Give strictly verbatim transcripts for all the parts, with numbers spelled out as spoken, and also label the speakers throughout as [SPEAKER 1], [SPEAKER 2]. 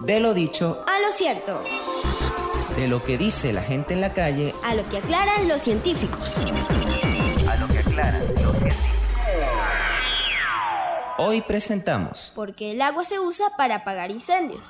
[SPEAKER 1] De lo dicho
[SPEAKER 2] a lo cierto.
[SPEAKER 1] De lo que dice la gente en la calle
[SPEAKER 2] a lo que aclaran los científicos.
[SPEAKER 1] A lo que aclaran los científicos. Hoy presentamos
[SPEAKER 2] ¿por qué el agua se usa para apagar incendios?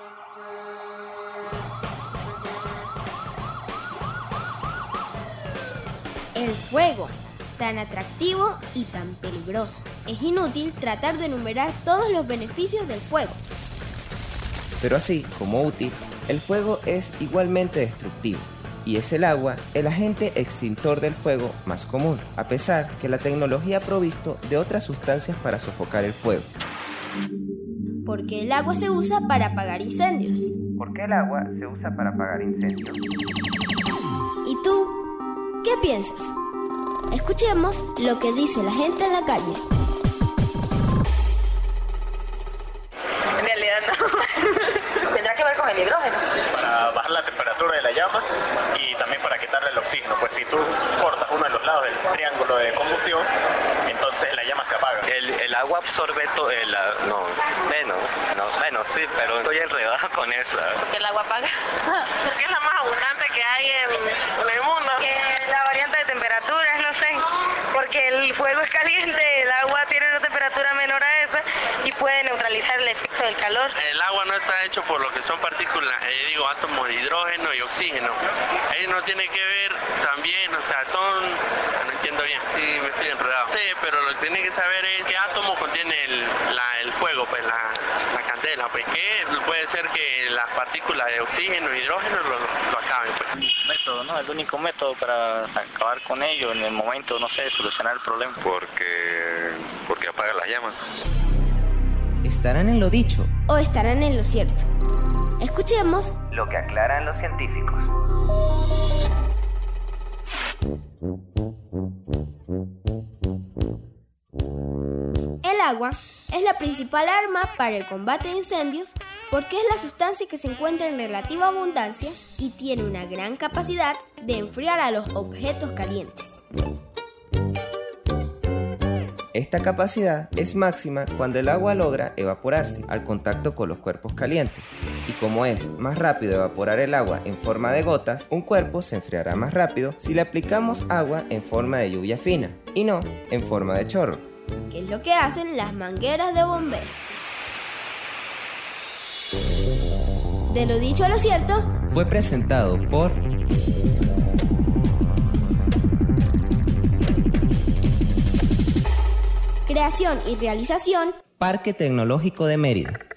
[SPEAKER 2] El fuego, tan atractivo y tan peligroso. Es inútil tratar de enumerar todos los beneficios del fuego.
[SPEAKER 1] Pero así como útil, el fuego es igualmente destructivo, y es el agua el agente extintor del fuego más común, a pesar que la tecnología ha provisto de otras sustancias para sofocar el fuego.
[SPEAKER 2] ¿Por qué el agua se usa para apagar incendios?
[SPEAKER 1] ¿Por qué el agua se usa para apagar incendios?
[SPEAKER 2] ¿Y tú? ¿Qué piensas? Escuchemos lo que dice la gente en la calle.
[SPEAKER 3] En realidad no. Tendrá que ver con el hidrógeno.
[SPEAKER 4] Para bajar la temperatura de la llama y también para quitarle el oxígeno. Pues si tú cortas uno de los lados del triángulo de combustión, entonces la llama se apaga.
[SPEAKER 5] El, el agua absorbe todo el... No, menos, no, menos sí, pero estoy enredado con eso.
[SPEAKER 3] Porque el agua apaga. Porque es la más abundante que hay en, en el mundo. Que la variante de temperaturas, no sé. Porque el fuego es caliente, el agua tiene una temperatura menor a esa y puede neutralizar el efecto del calor.
[SPEAKER 5] El agua no está hecho por lo que son partículas, eh, digo, átomos de hidrógeno y oxígeno. Ellos no tienen que ver también, o sea, son... No entiendo bien, sí, me estoy enredado. Sí, pero lo que tienen que saber es qué átomo contiene el, la, el fuego, pues la, la candela, pues que puede ser que las partículas de oxígeno y hidrógeno lo, lo acaben, pues.
[SPEAKER 6] Método, ¿no? El único método para acabar con ello en el momento, no sé, solucionar el problema.
[SPEAKER 5] Porque... porque apaga las llamas.
[SPEAKER 1] ¿Estarán en lo dicho
[SPEAKER 2] o estarán en lo cierto? Escuchemos
[SPEAKER 1] lo que aclaran los científicos.
[SPEAKER 2] El agua es la principal arma para el combate de incendios porque es la sustancia que se encuentra en relativa abundancia y tiene una gran capacidad de enfriar a los objetos calientes.
[SPEAKER 1] Esta capacidad es máxima cuando el agua logra evaporarse al contacto con los cuerpos calientes. Y como es más rápido evaporar el agua en forma de gotas, un cuerpo se enfriará más rápido si le aplicamos agua en forma de lluvia fina y no en forma de chorro,
[SPEAKER 2] que es lo que hacen las mangueras de bomberos. De lo dicho a lo cierto,
[SPEAKER 1] fue presentado por...
[SPEAKER 2] Creación y realización,
[SPEAKER 1] Parque Tecnológico de Mérida.